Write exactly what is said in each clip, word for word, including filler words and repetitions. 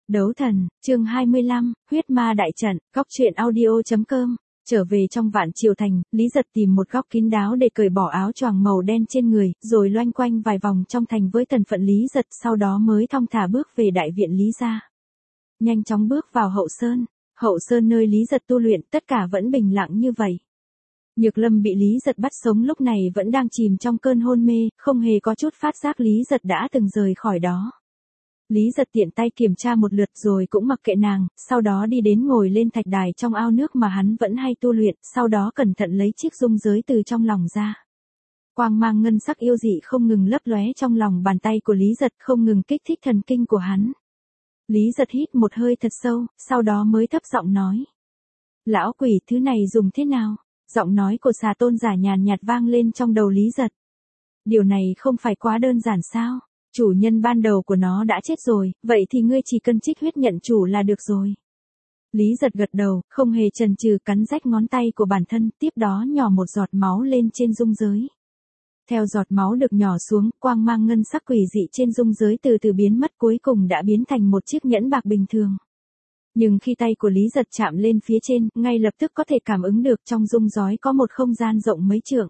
Đấu thần, chương hai mươi lăm, huyết ma đại trận, góc truyện audio.com. Trở về trong Vạn Triều Thành, Lý Giật tìm một góc kín đáo để cởi bỏ áo choàng màu đen trên người, rồi loanh quanh vài vòng trong thành với thân phận Lý Giật, sau đó mới thong thả bước về đại viện Lý gia. Nhanh chóng bước vào hậu sơn, hậu sơn nơi Lý Giật tu luyện, tất cả vẫn bình lặng như vậy. Nhược Lâm bị Lý Giật bắt sống lúc này vẫn đang chìm trong cơn hôn mê, không hề có chút phát giác Lý Giật đã từng rời khỏi đó. Lý Giật tiện tay kiểm tra một lượt rồi cũng mặc kệ nàng, sau đó đi đến ngồi lên thạch đài trong ao nước mà hắn vẫn hay tu luyện, sau đó cẩn thận lấy chiếc dung giới từ trong lòng ra. Quang mang ngân sắc yêu dị không ngừng lấp lóe trong lòng bàn tay của Lý Giật, không ngừng kích thích thần kinh của hắn. Lý Giật hít một hơi thật sâu, sau đó mới thấp giọng nói: "Lão quỷ, thứ này dùng thế nào?" Giọng nói của Xà Tôn giả nhàn nhạt vang lên trong đầu Lý Giật. "Điều này không phải quá đơn giản sao? Chủ nhân ban đầu của nó đã chết rồi, vậy thì ngươi chỉ cần trích huyết nhận chủ là được rồi." Lý Giật gật đầu, không hề chần chừ cắn rách ngón tay của bản thân, tiếp đó nhỏ một giọt máu lên trên dung giới. Theo giọt máu được nhỏ xuống, quang mang ngân sắc quỷ dị trên dung giới từ từ biến mất, cuối cùng đã biến thành một chiếc nhẫn bạc bình thường. Nhưng khi tay của Lý Giật chạm lên phía trên, ngay lập tức có thể cảm ứng được trong dung giới có một không gian rộng mấy trượng.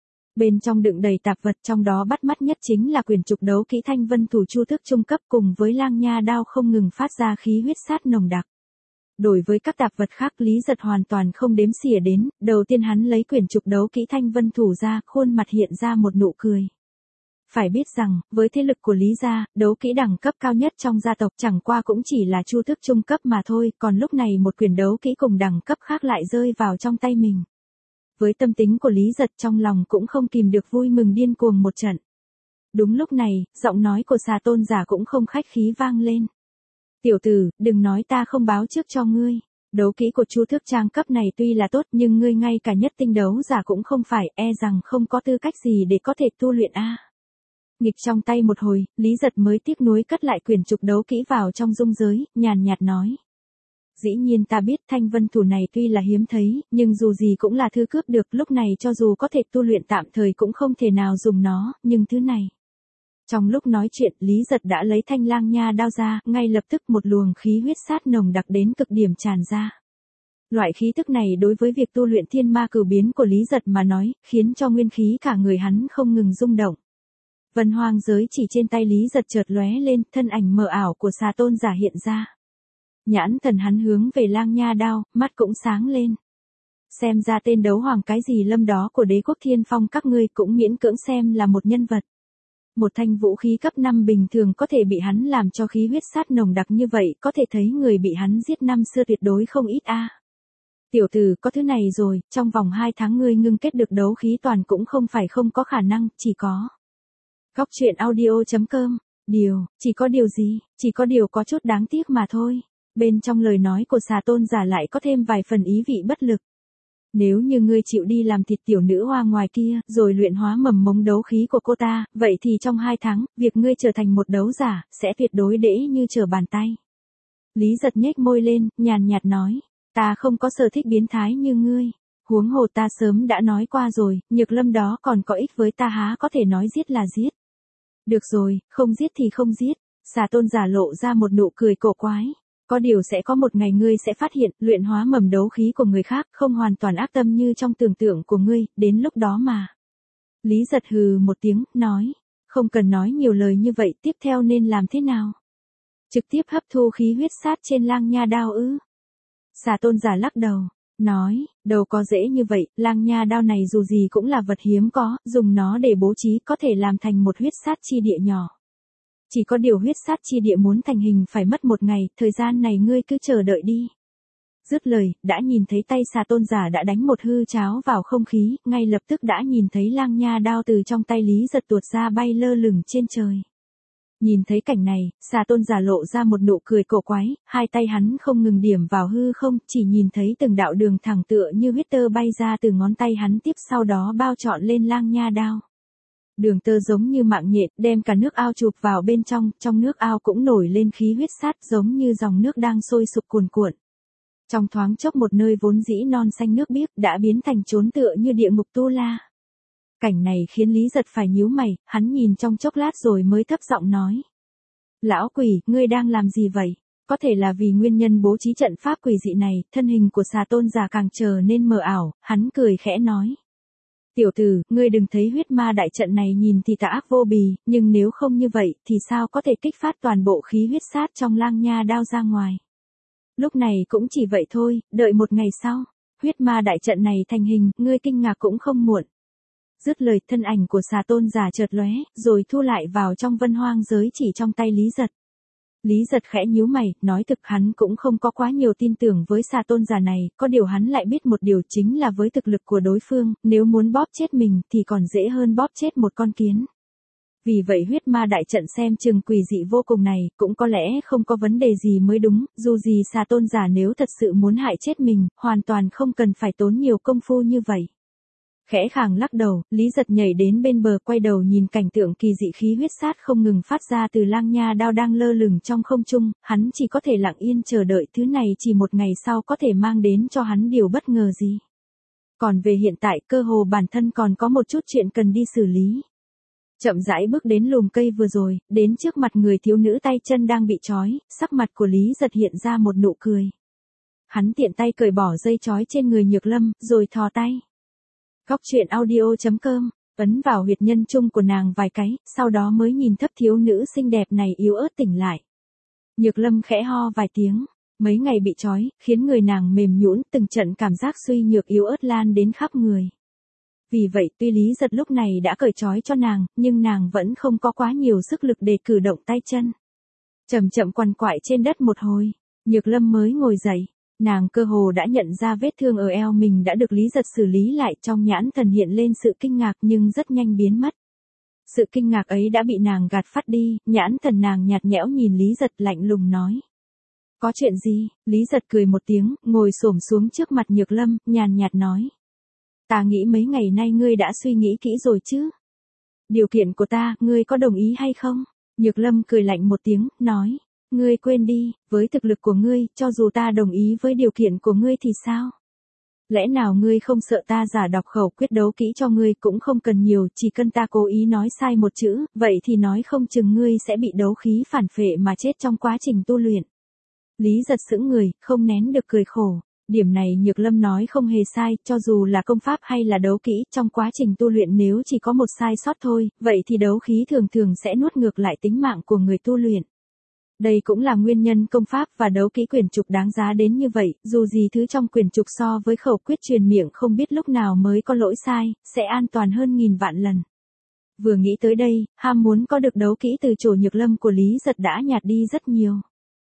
Bên trong đựng đầy tạp vật, trong đó bắt mắt nhất chính là quyển trục đấu kỹ Thanh Vân Thủ Chu thức trung cấp cùng với lang nha đao không ngừng phát ra khí huyết sát nồng đặc. Đối với các tạp vật khác Lý Giật hoàn toàn không đếm xỉa đến, đầu tiên hắn lấy quyển trục đấu kỹ Thanh Vân Thủ ra, khuôn mặt hiện ra một nụ cười. Phải biết rằng, với thế lực của Lý gia, đấu kỹ đẳng cấp cao nhất trong gia tộc chẳng qua cũng chỉ là chu thức trung cấp mà thôi, còn lúc này một quyển đấu kỹ cùng đẳng cấp khác lại rơi vào trong tay mình. Với tâm tính của Lý Giật trong lòng cũng không kìm được vui mừng điên cuồng một trận. Đúng lúc này, giọng nói của Xà Tôn giả cũng không khách khí vang lên. "Tiểu tử, đừng nói ta không báo trước cho ngươi. Đấu kỹ của chu thức trang cấp này tuy là tốt nhưng ngươi ngay cả nhất tinh đấu giả cũng không phải, e rằng không có tư cách gì để có thể tu luyện a." Nghịch trong tay một hồi, Lý Giật mới tiếc nuối cất lại quyển trục đấu kỹ vào trong dung giới, nhàn nhạt nói: "Dĩ nhiên ta biết Thanh Vân Thủ này tuy là hiếm thấy, nhưng dù gì cũng là thứ cướp được, lúc này cho dù có thể tu luyện tạm thời cũng không thể nào dùng nó, nhưng thứ này." Trong lúc nói chuyện, Lý Giật đã lấy thanh lang nha đao ra, ngay lập tức một luồng khí huyết sát nồng đặc đến cực điểm tràn ra. Loại khí tức này đối với việc tu luyện thiên ma cửu biến của Lý Giật mà nói, khiến cho nguyên khí cả người hắn không ngừng rung động. Vân hoang giới chỉ trên tay Lý Giật chợt lóe lên, thân ảnh mờ ảo của Xà Tôn giả hiện ra. Nhãn thần hắn hướng về lang nha đao, mắt cũng sáng lên. Xem ra tên đấu hoàng cái gì lâm đó của đế quốc Thiên Phong các ngươi cũng miễn cưỡng xem là một nhân vật. Một thanh vũ khí cấp năm bình thường có thể bị hắn làm cho khí huyết sát nồng đặc như vậy, có thể thấy người bị hắn giết năm xưa tuyệt đối không ít a. "Tiểu tử, có thứ này rồi, trong vòng hai tháng ngươi ngưng kết được đấu khí toàn cũng không phải không có khả năng, chỉ có." Góc truyện audio.com. Điều, chỉ có điều gì, chỉ có điều có chút đáng tiếc mà thôi. Bên trong lời nói của Xà Tôn giả lại có thêm vài phần ý vị bất lực. "Nếu như ngươi chịu đi làm thịt tiểu nữ hoa ngoài kia, rồi luyện hóa mầm mống đấu khí của cô ta, vậy thì trong hai tháng, việc ngươi trở thành một đấu giả, sẽ tuyệt đối dễ như trở bàn tay." Lý Giật nhếch môi lên, nhàn nhạt nói: "Ta không có sở thích biến thái như ngươi. Huống hồ ta sớm đã nói qua rồi, Nhược Lâm đó còn có ích với ta há có thể nói giết là giết." "Được rồi, không giết thì không giết." Xà Tôn giả lộ ra một nụ cười cổ quái. "Có điều sẽ có một ngày ngươi sẽ phát hiện, luyện hóa mầm đấu khí của người khác không hoàn toàn ác tâm như trong tưởng tượng của ngươi, đến lúc đó mà." Lý Giật hừ một tiếng, nói: "Không cần nói nhiều lời như vậy, tiếp theo nên làm thế nào? Trực tiếp hấp thu khí huyết sát trên lang nha đao ư?" Xà Tôn giả lắc đầu, nói: "Đâu có dễ như vậy, lang nha đao này dù gì cũng là vật hiếm có, dùng nó để bố trí có thể làm thành một huyết sát chi địa nhỏ. Chỉ có điều huyết sát chi địa muốn thành hình phải mất một ngày, thời gian này ngươi cứ chờ đợi đi." Dứt lời, đã nhìn thấy tay Xà Tôn giả đã đánh một hư cháo vào không khí, ngay lập tức đã nhìn thấy lang nha đao từ trong tay Lý Giật tuột ra bay lơ lửng trên trời. Nhìn thấy cảnh này, Xà Tôn giả lộ ra một nụ cười cổ quái, hai tay hắn không ngừng điểm vào hư không, chỉ nhìn thấy từng đạo đường thẳng tựa như huyết tơ bay ra từ ngón tay hắn, tiếp sau đó bao trọn lên lang nha đao. Đường tơ giống như mạng nhện, đem cả nước ao chụp vào bên trong, trong nước ao cũng nổi lên khí huyết sát giống như dòng nước đang sôi sục cuồn cuộn. Trong thoáng chốc một nơi vốn dĩ non xanh nước biếc đã biến thành chốn tựa như địa ngục tu la. Cảnh này khiến Lý Giật phải nhíu mày, hắn nhìn trong chốc lát rồi mới thấp giọng nói: "Lão quỷ, ngươi đang làm gì vậy? có thể là vì nguyên nhân bố trí trận pháp quỷ dị này, thân hình của xà tôn giả càng trở nên mờ ảo, hắn cười khẽ nói. Tiểu tử, ngươi đừng thấy huyết ma đại trận này nhìn thì tà ác vô bì, nhưng nếu không như vậy thì sao có thể kích phát toàn bộ khí huyết sát trong lang nha đao ra ngoài. Lúc này cũng chỉ vậy thôi, đợi một ngày sau, huyết ma đại trận này thành hình, ngươi kinh ngạc cũng không muộn. Dứt lời, thân ảnh của xà tôn giả chợt lóe, rồi thu lại vào trong vân hoang giới chỉ trong tay Lý Giật. Lý Giật khẽ nhíu mày, nói thực hắn cũng không có quá nhiều tin tưởng với xà tôn giả này, có điều hắn lại biết một điều chính là với thực lực của đối phương, nếu muốn bóp chết mình thì còn dễ hơn bóp chết một con kiến. Vì vậy huyết ma đại trận xem chừng quỷ dị vô cùng này, cũng có lẽ không có vấn đề gì mới đúng, dù gì xà tôn giả nếu thật sự muốn hại chết mình, hoàn toàn không cần phải tốn nhiều công phu như vậy. Khẽ khàng lắc đầu, Lý Giật nhảy đến bên bờ quay đầu nhìn cảnh tượng kỳ dị khí huyết sát không ngừng phát ra từ lang nha đao đang lơ lửng trong không trung, hắn chỉ có thể lặng yên chờ đợi thứ này chỉ một ngày sau có thể mang đến cho hắn điều bất ngờ gì. Còn về hiện tại cơ hồ bản thân còn có một chút chuyện cần đi xử lý. Chậm rãi bước đến lùm cây vừa rồi, đến trước mặt người thiếu nữ tay chân đang bị trói, sắc mặt của Lý Giật hiện ra một nụ cười. Hắn tiện tay cởi bỏ dây trói trên người Nhược Lâm, rồi thò tay. Góc truyện audio chấm com, ấn vào huyệt nhân trung của nàng vài cái, sau đó mới nhìn thấp thiếu nữ xinh đẹp này yếu ớt tỉnh lại. Nhược Lâm khẽ ho vài tiếng, mấy ngày bị trói, khiến người nàng mềm nhũn, từng trận cảm giác suy nhược yếu ớt lan đến khắp người. Vì vậy tuy Lý Giật lúc này đã cởi trói cho nàng, nhưng nàng vẫn không có quá nhiều sức lực để cử động tay chân. Chậm chậm quằn quại trên đất một hồi, Nhược Lâm mới ngồi dậy. Nàng cơ hồ đã nhận ra vết thương ở eo mình đã được Lý Giật xử lý lại, trong nhãn thần hiện lên sự kinh ngạc nhưng rất nhanh biến mất. Sự kinh ngạc ấy đã bị nàng gạt phát đi, nhãn thần nàng nhạt nhẽo nhìn Lý Giật lạnh lùng nói. Có chuyện gì? Lý Giật cười một tiếng, ngồi xổm xuống trước mặt Nhược Lâm, nhàn nhạt nói. Ta nghĩ mấy ngày nay ngươi đã suy nghĩ kỹ rồi chứ? Điều kiện của ta, ngươi có đồng ý hay không? Nhược Lâm cười lạnh một tiếng, nói. Ngươi quên đi, với thực lực của ngươi, cho dù ta đồng ý với điều kiện của ngươi thì sao? Lẽ nào ngươi không sợ ta giả đọc khẩu quyết đấu kỹ cho ngươi, cũng không cần nhiều, chỉ cần ta cố ý nói sai một chữ, vậy thì nói không chừng ngươi sẽ bị đấu khí phản phệ mà chết trong quá trình tu luyện. Lý Giật sững người, không nén được cười khổ. Điểm này Nhược Lâm nói không hề sai, cho dù là công pháp hay là đấu kỹ, trong quá trình tu luyện nếu chỉ có một sai sót thôi, vậy thì đấu khí thường thường sẽ nuốt ngược lại tính mạng của người tu luyện. Đây cũng là nguyên nhân công pháp và đấu kỹ quyển trục đáng giá đến như vậy, dù gì thứ trong quyển trục so với khẩu quyết truyền miệng không biết lúc nào mới có lỗi sai, sẽ an toàn hơn nghìn vạn lần. Vừa nghĩ tới đây, ham muốn có được đấu kỹ từ chỗ Nhược Lâm của Lý Giật đã nhạt đi rất nhiều.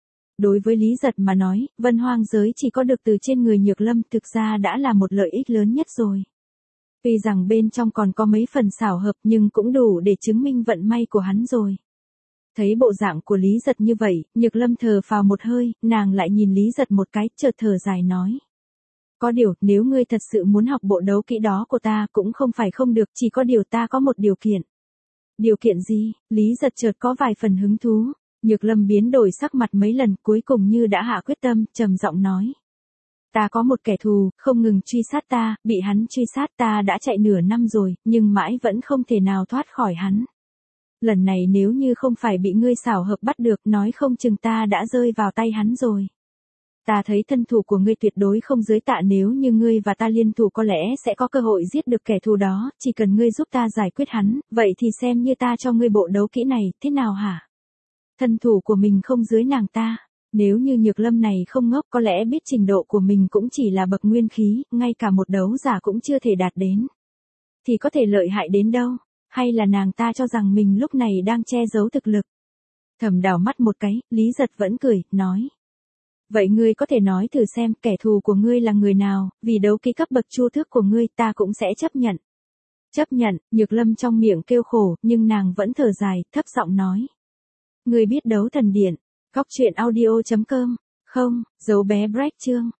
Đối với Lý Giật mà nói, vân hoang giới chỉ có được từ trên người Nhược Lâm thực ra đã là một lợi ích lớn nhất rồi. Tuy rằng bên trong còn có mấy phần xảo hợp nhưng cũng đủ để chứng minh vận may của hắn rồi. Thấy bộ dạng của Lý Giật như vậy, Nhược Lâm thở phào một hơi, nàng lại nhìn Lý Giật một cái, chợt thở dài nói. Có điều, nếu ngươi thật sự muốn học bộ đấu kỹ đó của ta cũng không phải không được, chỉ có điều ta có một điều kiện. Điều kiện gì? Lý Giật chợt có vài phần hứng thú. Nhược Lâm biến đổi sắc mặt mấy lần, cuối cùng như đã hạ quyết tâm, trầm giọng nói. Ta có một kẻ thù, không ngừng truy sát ta, bị hắn truy sát ta đã chạy nửa năm rồi, nhưng mãi vẫn không thể nào thoát khỏi hắn. Lần này nếu như không phải bị ngươi xảo hợp bắt được, nói không chừng ta đã rơi vào tay hắn rồi. Ta thấy thân thủ của ngươi tuyệt đối không dưới tạ, nếu như ngươi và ta liên thủ có lẽ sẽ có cơ hội giết được kẻ thù đó, chỉ cần ngươi giúp ta giải quyết hắn, vậy thì xem như ta cho ngươi bộ đấu kỹ này, thế nào hả? Thân thủ của mình không dưới nàng ta, nếu như Nhược Lâm này không ngốc có lẽ biết trình độ của mình cũng chỉ là bậc nguyên khí, ngay cả một đấu giả cũng chưa thể đạt đến. Thì có thể lợi hại đến đâu? Hay là nàng ta cho rằng mình lúc này đang che giấu thực lực? Thầm đảo mắt một cái, Lý Giật vẫn cười, nói. Vậy ngươi có thể nói thử xem kẻ thù của ngươi là người nào, vì đấu kỹ cấp bậc chu thước của ngươi ta cũng sẽ chấp nhận. Chấp nhận, Nhược Lâm trong miệng kêu khổ, nhưng nàng vẫn thở dài, thấp giọng nói. Ngươi biết đấu thần điện, góc truyện audio chấm com, không, dấu bé break chương.